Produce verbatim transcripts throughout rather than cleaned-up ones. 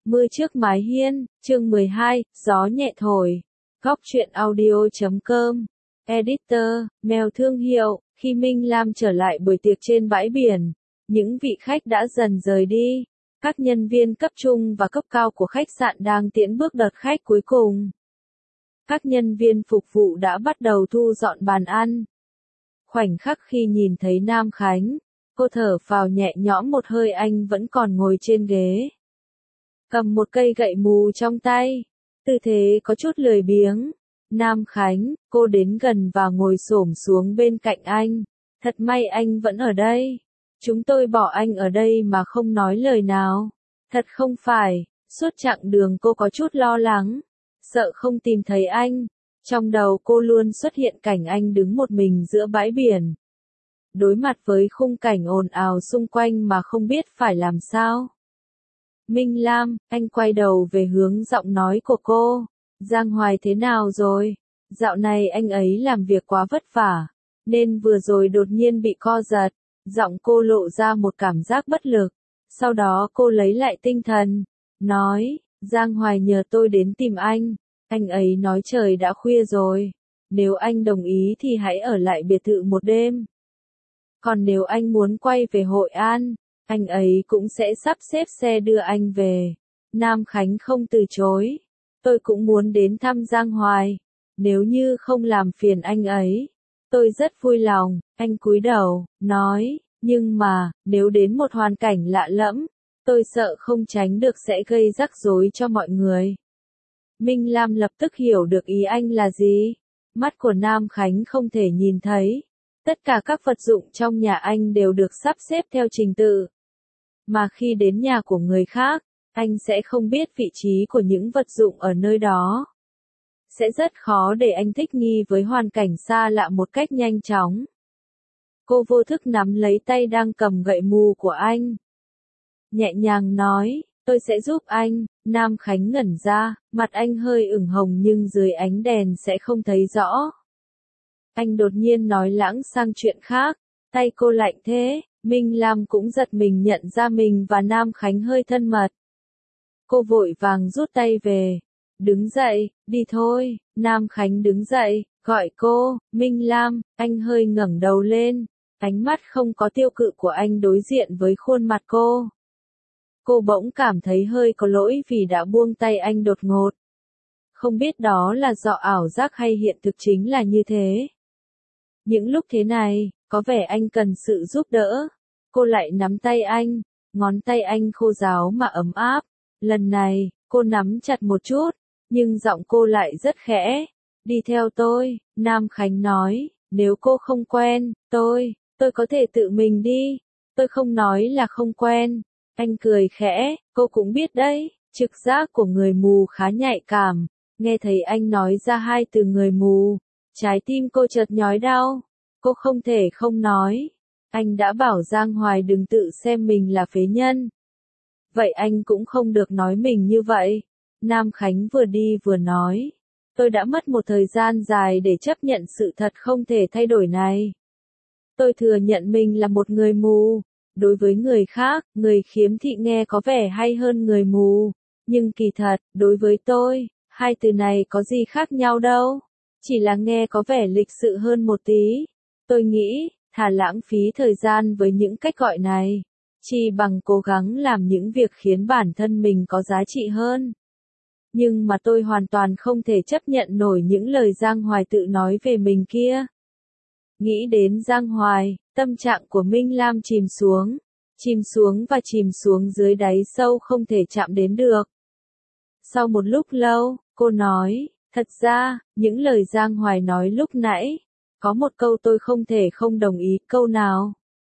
Mưa trước mái hiên, chương mười hai, gió nhẹ thổi. Góc truyện audio chấm com. Editor, Mèo thương hiệu. Khi Minh Lam trở lại buổi tiệc trên bãi biển, những vị khách đã dần rời đi. Các nhân viên cấp trung và cấp cao của khách sạn đang tiễn bước đợt khách cuối cùng. Các nhân viên phục vụ đã bắt đầu thu dọn bàn ăn. Khoảnh khắc khi nhìn thấy Nam Khánh, cô thở phào nhẹ nhõm một hơi, anh vẫn còn ngồi trên ghế, cầm một cây gậy mù trong tay, tư thế có chút lười biếng. Nam Khánh, cô đến gần và ngồi xổm xuống bên cạnh anh. Thật may anh vẫn ở đây. Chúng tôi bỏ anh ở đây mà không nói lời nào. Thật không phải, suốt chặng đường cô có chút lo lắng, sợ không tìm thấy anh. Trong đầu cô luôn xuất hiện cảnh anh đứng một mình giữa bãi biển, đối mặt với khung cảnh ồn ào xung quanh mà không biết phải làm sao. Minh Lam, anh quay đầu về hướng giọng nói của cô. Giang Hoài thế nào rồi? Dạo này anh ấy làm việc quá vất vả, nên vừa rồi đột nhiên bị co giật. Giọng cô lộ ra một cảm giác bất lực. Sau đó cô lấy lại tinh thần, nói, Giang Hoài nhờ tôi đến tìm anh. Anh ấy nói trời đã khuya rồi, nếu anh đồng ý thì hãy ở lại biệt thự một đêm. Còn nếu anh muốn quay về Hội An, anh ấy cũng sẽ sắp xếp xe đưa anh về. Nam Khánh không từ chối. Tôi cũng muốn đến thăm Giang Hoài. Nếu như không làm phiền anh ấy, tôi rất vui lòng. Anh cúi đầu, nói, nhưng mà, nếu đến một hoàn cảnh lạ lẫm, tôi sợ không tránh được sẽ gây rắc rối cho mọi người. Minh Lam lập tức hiểu được ý anh là gì. Mắt của Nam Khánh không thể nhìn thấy. Tất cả các vật dụng trong nhà anh đều được sắp xếp theo trình tự. Mà khi đến nhà của người khác, anh sẽ không biết vị trí của những vật dụng ở nơi đó. Sẽ rất khó để anh thích nghi với hoàn cảnh xa lạ một cách nhanh chóng. Cô vô thức nắm lấy tay đang cầm gậy mù của anh, nhẹ nhàng nói, tôi sẽ giúp anh. Nam Khánh ngẩn ra, mặt anh hơi ửng hồng nhưng dưới ánh đèn sẽ không thấy rõ. Anh đột nhiên nói lãng sang chuyện khác, tay cô lạnh thế. Minh Lam cũng giật mình nhận ra mình và Nam Khánh hơi thân mật. Cô vội vàng rút tay về. Đứng dậy, đi thôi. Nam Khánh đứng dậy, gọi cô, Minh Lam. Anh hơi ngẩng đầu lên, ánh mắt không có tiêu cự của anh đối diện với khuôn mặt cô. Cô bỗng cảm thấy hơi có lỗi vì đã buông tay anh đột ngột. Không biết đó là do ảo giác hay hiện thực chính là như thế. Những lúc thế này, có vẻ anh cần sự giúp đỡ. Cô lại nắm tay anh, ngón tay anh khô ráo mà ấm áp. Lần này, cô nắm chặt một chút, nhưng giọng cô lại rất khẽ. Đi theo tôi, Nam Khánh nói, nếu cô không quen, tôi, tôi có thể tự mình đi. Tôi không nói là không quen. Anh cười khẽ, cô cũng biết đấy, trực giác của người mù khá nhạy cảm. Nghe thấy anh nói ra hai từ người mù, trái tim cô chợt nhói đau. Cô không thể không nói. Anh đã bảo Giang Hoài đừng tự xem mình là phế nhân. Vậy anh cũng không được nói mình như vậy. Nam Khánh vừa đi vừa nói. Tôi đã mất một thời gian dài để chấp nhận sự thật không thể thay đổi này. Tôi thừa nhận mình là một người mù. Đối với người khác, người khiếm thị nghe có vẻ hay hơn người mù. Nhưng kỳ thật, đối với tôi, hai từ này có gì khác nhau đâu. Chỉ là nghe có vẻ lịch sự hơn một tí. Tôi nghĩ, thà lãng phí thời gian với những cách gọi này, chi bằng cố gắng làm những việc khiến bản thân mình có giá trị hơn. Nhưng mà tôi hoàn toàn không thể chấp nhận nổi những lời Giang Hoài tự nói về mình kia. Nghĩ đến Giang Hoài, tâm trạng của Minh Lam chìm xuống, chìm xuống và chìm xuống dưới đáy sâu không thể chạm đến được. Sau một lúc lâu, cô nói, thật ra, những lời Giang Hoài nói lúc nãy, có một câu tôi không thể không đồng ý, câu nào?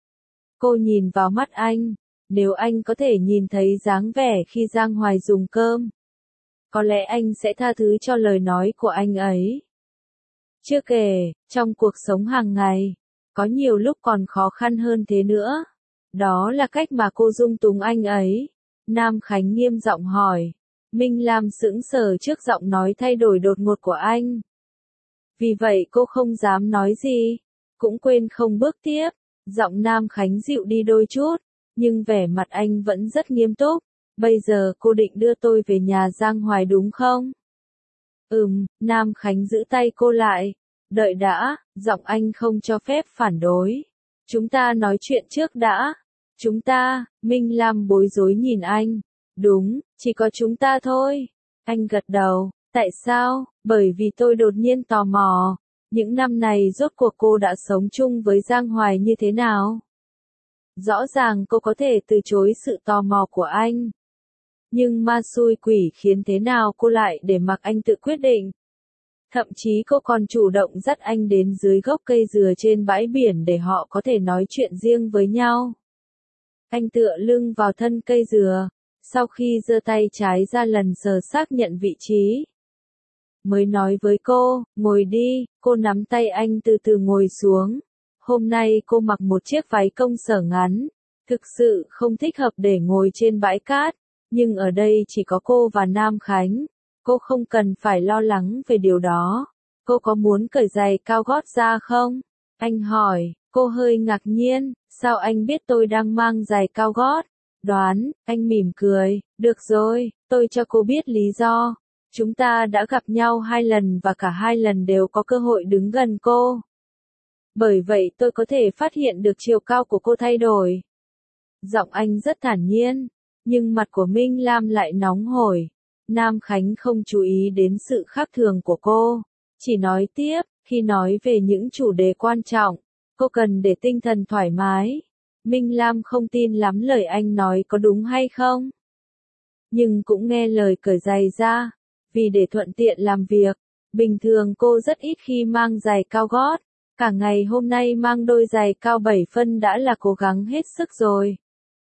Cô nhìn vào mắt anh, nếu anh có thể nhìn thấy dáng vẻ khi Giang Hoài dùng cơm, có lẽ anh sẽ tha thứ cho lời nói của anh ấy. Chưa kể, trong cuộc sống hàng ngày, có nhiều lúc còn khó khăn hơn thế nữa. Đó là cách mà cô dung túng anh ấy. Nam Khánh nghiêm giọng hỏi. Minh Lam sững sờ trước giọng nói thay đổi đột ngột của anh. Vì vậy cô không dám nói gì, cũng quên không bước tiếp. Giọng Nam Khánh dịu đi đôi chút, nhưng vẻ mặt anh vẫn rất nghiêm túc. Bây giờ cô định đưa tôi về nhà Giang Hoài đúng không? Ừm, Nam Khánh giữ tay cô lại. Đợi đã, giọng anh không cho phép phản đối. Chúng ta nói chuyện trước đã. Chúng ta, Minh Lam bối rối nhìn anh. Đúng, chỉ có chúng ta thôi. Anh gật đầu. Tại sao? Bởi vì tôi đột nhiên tò mò. Những năm này rốt cuộc cô đã sống chung với Giang Hoài như thế nào? Rõ ràng cô có thể từ chối sự tò mò của anh. Nhưng ma xui quỷ khiến thế nào cô lại để mặc anh tự quyết định. Thậm chí cô còn chủ động dắt anh đến dưới gốc cây dừa trên bãi biển để họ có thể nói chuyện riêng với nhau. Anh tựa lưng vào thân cây dừa, sau khi giơ tay trái ra lần sờ xác nhận vị trí. Mới nói với cô, ngồi đi, cô nắm tay anh từ từ ngồi xuống. Hôm nay cô mặc một chiếc váy công sở ngắn, thực sự không thích hợp để ngồi trên bãi cát, nhưng ở đây chỉ có cô và Nam Khánh. Cô không cần phải lo lắng về điều đó. Cô có muốn cởi giày cao gót ra không? Anh hỏi, cô hơi ngạc nhiên, sao anh biết tôi đang mang giày cao gót? Đoán, anh mỉm cười, được rồi, tôi cho cô biết lý do. Chúng ta đã gặp nhau hai lần và cả hai lần đều có cơ hội đứng gần cô. Bởi vậy tôi có thể phát hiện được chiều cao của cô thay đổi. Giọng anh rất thản nhiên, nhưng mặt của Minh Lam lại nóng hổi. Nam Khánh không chú ý đến sự khác thường của cô, chỉ nói tiếp, khi nói về những chủ đề quan trọng, cô cần để tinh thần thoải mái. Minh Lam không tin lắm lời anh nói có đúng hay không. Nhưng cũng nghe lời cởi giày ra, vì để thuận tiện làm việc. Bình thường cô rất ít khi mang giày cao gót, cả ngày hôm nay mang đôi giày cao bảy phân đã là cố gắng hết sức rồi.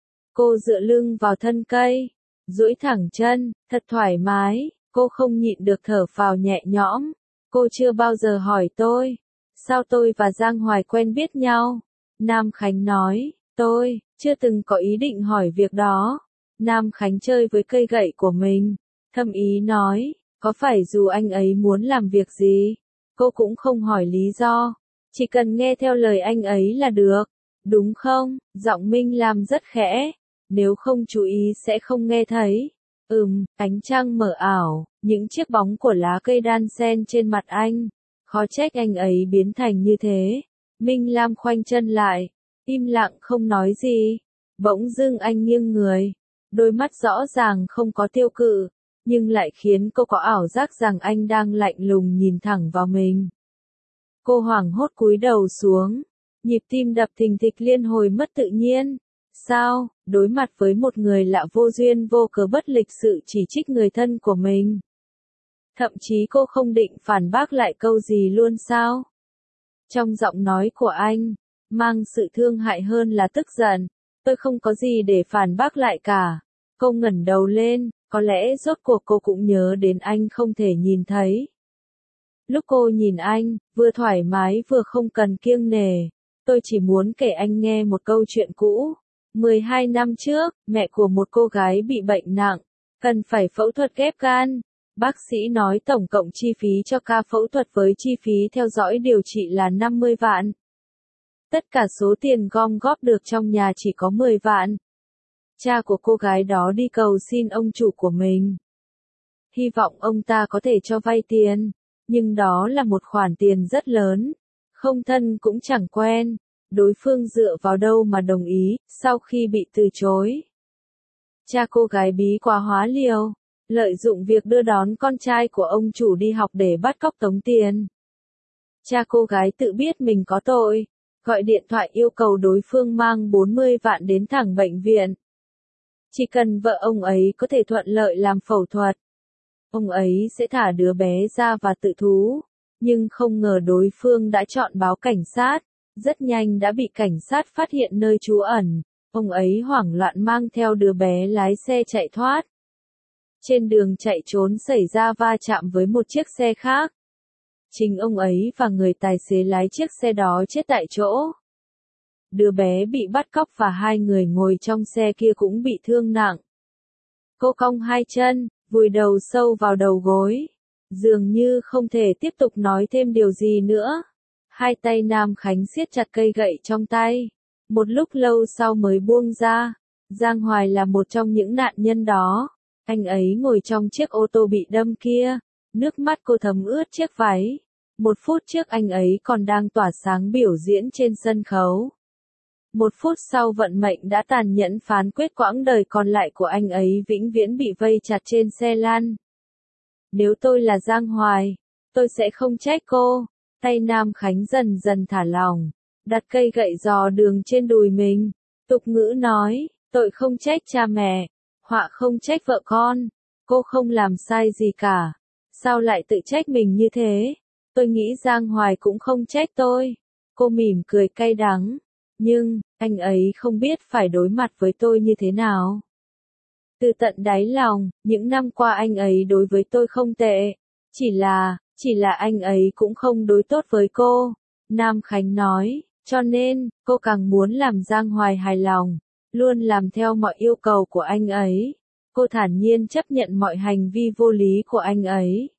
Cô dựa lưng vào thân cây, duỗi thẳng chân, thật thoải mái, cô không nhịn được thở phào nhẹ nhõm. Cô chưa bao giờ hỏi tôi, sao tôi và Giang Hoài quen biết nhau? Nam Khánh nói, tôi chưa từng có ý định hỏi việc đó. Nam Khánh chơi với cây gậy của mình, thâm ý nói, có phải dù anh ấy muốn làm việc gì, cô cũng không hỏi lý do, chỉ cần nghe theo lời anh ấy là được, đúng không? Giọng Minh Lam rất khẽ, nếu không chú ý sẽ không nghe thấy. Ừm, ánh trăng mờ ảo, những chiếc bóng của lá cây đan xen trên mặt anh, khó trách anh ấy biến thành như thế. Minh Lam khoanh chân lại, im lặng không nói gì. Bỗng dưng anh nghiêng người, đôi mắt rõ ràng không có tiêu cự, nhưng lại khiến cô có ảo giác rằng anh đang lạnh lùng nhìn thẳng vào mình. Cô hoảng hốt cúi đầu xuống, nhịp tim đập thình thịch liên hồi mất tự nhiên. Sao, đối mặt với một người lạ vô duyên vô cớ bất lịch sự chỉ trích người thân của mình. Thậm chí cô không định phản bác lại câu gì luôn sao? Trong giọng nói của anh, mang sự thương hại hơn là tức giận. Tôi không có gì để phản bác lại cả. Cô ngẩng đầu lên, có lẽ rốt cuộc cô cũng nhớ đến anh không thể nhìn thấy. Lúc cô nhìn anh, vừa thoải mái vừa không cần kiêng nể. Tôi chỉ muốn kể anh nghe một câu chuyện cũ. mười hai năm trước, mẹ của một cô gái bị bệnh nặng, cần phải phẫu thuật ghép gan. Bác sĩ nói tổng cộng chi phí cho ca phẫu thuật với chi phí theo dõi điều trị là năm mươi vạn. Tất cả số tiền gom góp được trong nhà chỉ có mười vạn. Cha của cô gái đó đi cầu xin ông chủ của mình. Hy vọng ông ta có thể cho vay tiền, nhưng đó là một khoản tiền rất lớn. Không thân cũng chẳng quen. Đối phương dựa vào đâu mà đồng ý, sau khi bị từ chối. Cha cô gái bí quá hóa liều, lợi dụng việc đưa đón con trai của ông chủ đi học để bắt cóc tống tiền. Cha cô gái tự biết mình có tội, gọi điện thoại yêu cầu đối phương mang bốn mươi vạn đến thẳng bệnh viện. Chỉ cần vợ ông ấy có thể thuận lợi làm phẫu thuật, ông ấy sẽ thả đứa bé ra và tự thú. Nhưng không ngờ đối phương đã chọn báo cảnh sát. Rất nhanh đã bị cảnh sát phát hiện nơi trú ẩn, ông ấy hoảng loạn mang theo đứa bé lái xe chạy thoát. Trên đường chạy trốn xảy ra va chạm với một chiếc xe khác. Chính ông ấy và người tài xế lái chiếc xe đó chết tại chỗ. Đứa bé bị bắt cóc và hai người ngồi trong xe kia cũng bị thương nặng. Cô cong hai chân, vùi đầu sâu vào đầu gối. Dường như không thể tiếp tục nói thêm điều gì nữa. Hai tay Nam Khánh siết chặt cây gậy trong tay. Một lúc lâu sau mới buông ra. Giang Hoài là một trong những nạn nhân đó. Anh ấy ngồi trong chiếc ô tô bị đâm kia, nước mắt cô thấm ướt chiếc váy. Một phút trước anh ấy còn đang tỏa sáng biểu diễn trên sân khấu. Một phút sau vận mệnh đã tàn nhẫn phán quyết quãng đời còn lại của anh ấy vĩnh viễn bị vây chặt trên xe lăn. Nếu tôi là Giang Hoài, tôi sẽ không trách cô. Tay Nam Khánh dần dần thả lỏng, đặt cây gậy dò đường trên đùi mình. Tục ngữ nói, tội không trách cha mẹ, họa không trách vợ con. Cô không làm sai gì cả. Sao lại tự trách mình như thế? Tôi nghĩ Giang Hoài cũng không trách tôi. Cô mỉm cười cay đắng. Nhưng, anh ấy không biết phải đối mặt với tôi như thế nào. Từ tận đáy lòng, những năm qua anh ấy đối với tôi không tệ. Chỉ là, chỉ là anh ấy cũng không đối tốt với cô. Nam Khánh nói, cho nên, cô càng muốn làm Giang Hoài hài lòng, luôn làm theo mọi yêu cầu của anh ấy. Cô thản nhiên chấp nhận mọi hành vi vô lý của anh ấy.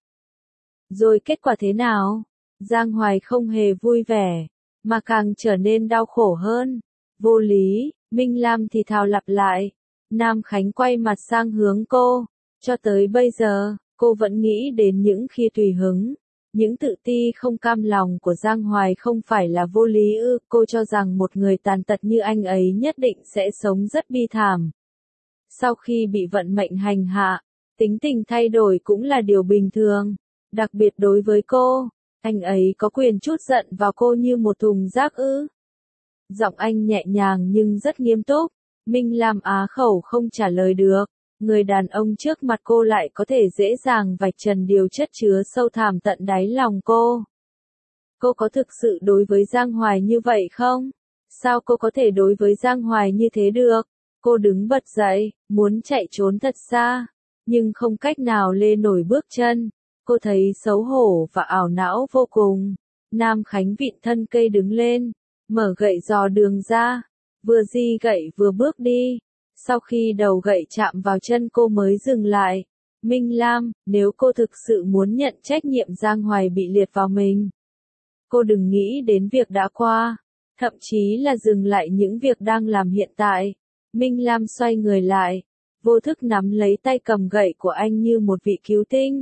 Rồi kết quả thế nào? Giang Hoài không hề vui vẻ, mà càng trở nên đau khổ hơn. Vô lý, Minh Lam thì thào lặp lại. Nam Khánh quay mặt sang hướng cô. Cho tới bây giờ, cô vẫn nghĩ đến những khi tùy hứng. Những tự ti không cam lòng của Giang Hoài không phải là vô lý ư. Cô cho rằng một người tàn tật như anh ấy nhất định sẽ sống rất bi thảm. Sau khi bị vận mệnh hành hạ, tính tình thay đổi cũng là điều bình thường. Đặc biệt đối với cô, anh ấy có quyền trút giận vào cô như một thùng rác ư. Giọng anh nhẹ nhàng nhưng rất nghiêm túc. Minh Lam á khẩu không trả lời được. Người đàn ông trước mặt cô lại có thể dễ dàng vạch trần điều chất chứa sâu thẳm tận đáy lòng cô. Cô có thực sự đối với Giang Hoài như vậy không? Sao cô có thể đối với Giang Hoài như thế được? Cô đứng bật dậy, muốn chạy trốn thật xa, nhưng không cách nào lê nổi bước chân. Cô thấy xấu hổ và ảo não vô cùng. Nam Khánh vịn thân cây đứng lên, mở gậy dò đường ra, vừa di gậy vừa bước đi. Sau khi đầu gậy chạm vào chân cô mới dừng lại. Minh Lam, nếu cô thực sự muốn nhận trách nhiệm Giang Hoài bị liệt vào mình, cô đừng nghĩ đến việc đã qua, thậm chí là dừng lại những việc đang làm hiện tại. Minh Lam xoay người lại, vô thức nắm lấy tay cầm gậy của anh như một vị cứu tinh.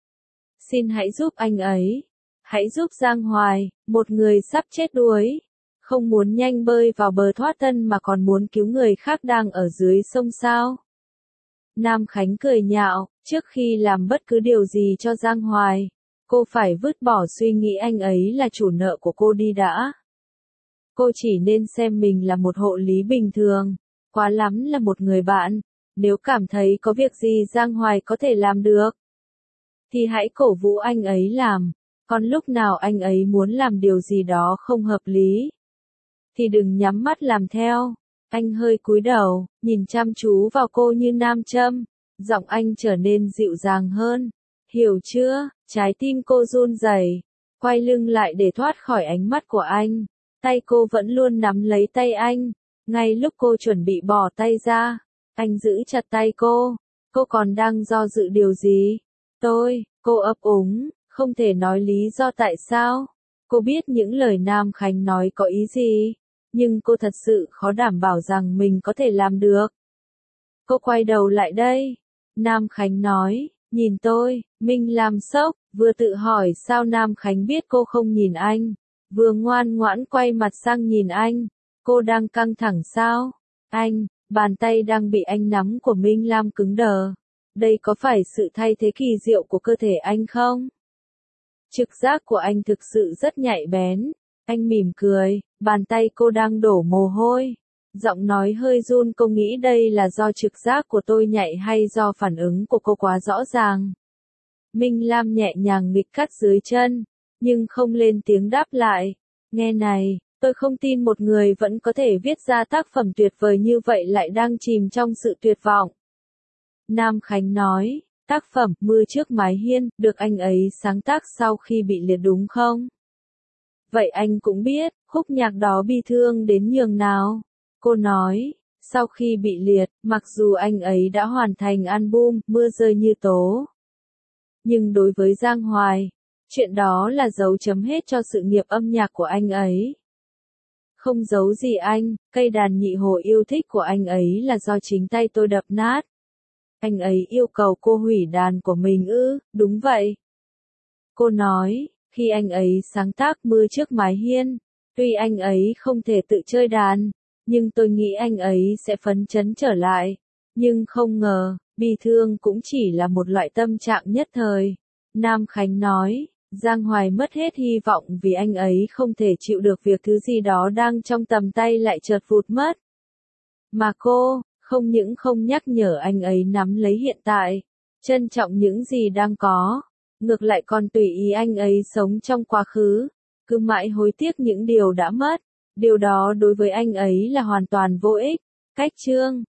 Xin hãy giúp anh ấy. Hãy giúp Giang Hoài, một người sắp chết đuối. Không muốn nhanh bơi vào bờ thoát thân mà còn muốn cứu người khác đang ở dưới sông sao. Nam Khánh cười nhạo, trước khi làm bất cứ điều gì cho Giang Hoài, cô phải vứt bỏ suy nghĩ anh ấy là chủ nợ của cô đi đã. Cô chỉ nên xem mình là một hộ lý bình thường, quá lắm là một người bạn. Nếu cảm thấy có việc gì Giang Hoài có thể làm được, thì hãy cổ vũ anh ấy làm. Còn lúc nào anh ấy muốn làm điều gì đó không hợp lý, thì đừng nhắm mắt làm theo. Anh hơi cúi đầu, nhìn chăm chú vào cô như nam châm. Giọng anh trở nên dịu dàng hơn. Hiểu chưa? Trái tim cô run rẩy, quay lưng lại để thoát khỏi ánh mắt của anh. Tay cô vẫn luôn nắm lấy tay anh. Ngay lúc cô chuẩn bị bỏ tay ra, anh giữ chặt tay cô. Cô còn đang do dự điều gì? Tôi, cô ấp úng, không thể nói lý do tại sao. Cô biết những lời Nam Khánh nói có ý gì, nhưng cô thật sự khó đảm bảo rằng mình có thể làm được. Cô quay đầu lại đây. Nam Khánh nói, nhìn tôi. Minh Lam sốc, vừa tự hỏi sao Nam Khánh biết cô không nhìn anh, vừa ngoan ngoãn quay mặt sang nhìn anh. Cô đang căng thẳng sao? Anh, bàn tay đang bị anh nắm của Minh Lam cứng đờ. Đây có phải sự thay thế kỳ diệu của cơ thể anh không? Trực giác của anh thực sự rất nhạy bén. Anh mỉm cười, bàn tay cô đang đổ mồ hôi. Giọng nói hơi run. Cô nghĩ đây là do trực giác của tôi nhạy hay do phản ứng của cô quá rõ ràng? Minh Lam nhẹ nhàng nghịch cắt dưới chân, nhưng không lên tiếng đáp lại. Nghe này, tôi không tin một người vẫn có thể viết ra tác phẩm tuyệt vời như vậy lại đang chìm trong sự tuyệt vọng. Nam Khánh nói, tác phẩm Mưa trước mái hiên được anh ấy sáng tác sau khi bị liệt đúng không? Vậy anh cũng biết, khúc nhạc đó bi thương đến nhường nào. Cô nói, sau khi bị liệt, mặc dù anh ấy đã hoàn thành album Mưa rơi như tố, nhưng đối với Giang Hoài, chuyện đó là dấu chấm hết cho sự nghiệp âm nhạc của anh ấy. Không giấu gì anh, cây đàn nhị hồ yêu thích của anh ấy là do chính tay tôi đập nát. Anh ấy yêu cầu cô hủy đàn của mình ư? Đúng vậy. Cô nói, khi anh ấy sáng tác Mưa trước mái hiên, tuy anh ấy không thể tự chơi đàn, nhưng tôi nghĩ anh ấy sẽ phấn chấn trở lại. Nhưng không ngờ, bi thương cũng chỉ là một loại tâm trạng nhất thời. Nam Khánh nói, Giang Hoài mất hết hy vọng vì anh ấy không thể chịu được việc thứ gì đó đang trong tầm tay lại chợt vụt mất. Mà cô, không những không nhắc nhở anh ấy nắm lấy hiện tại, trân trọng những gì đang có, ngược lại còn tùy ý anh ấy sống trong quá khứ, cứ mãi hối tiếc những điều đã mất. Điều đó đối với anh ấy là hoàn toàn vô ích. Cách chương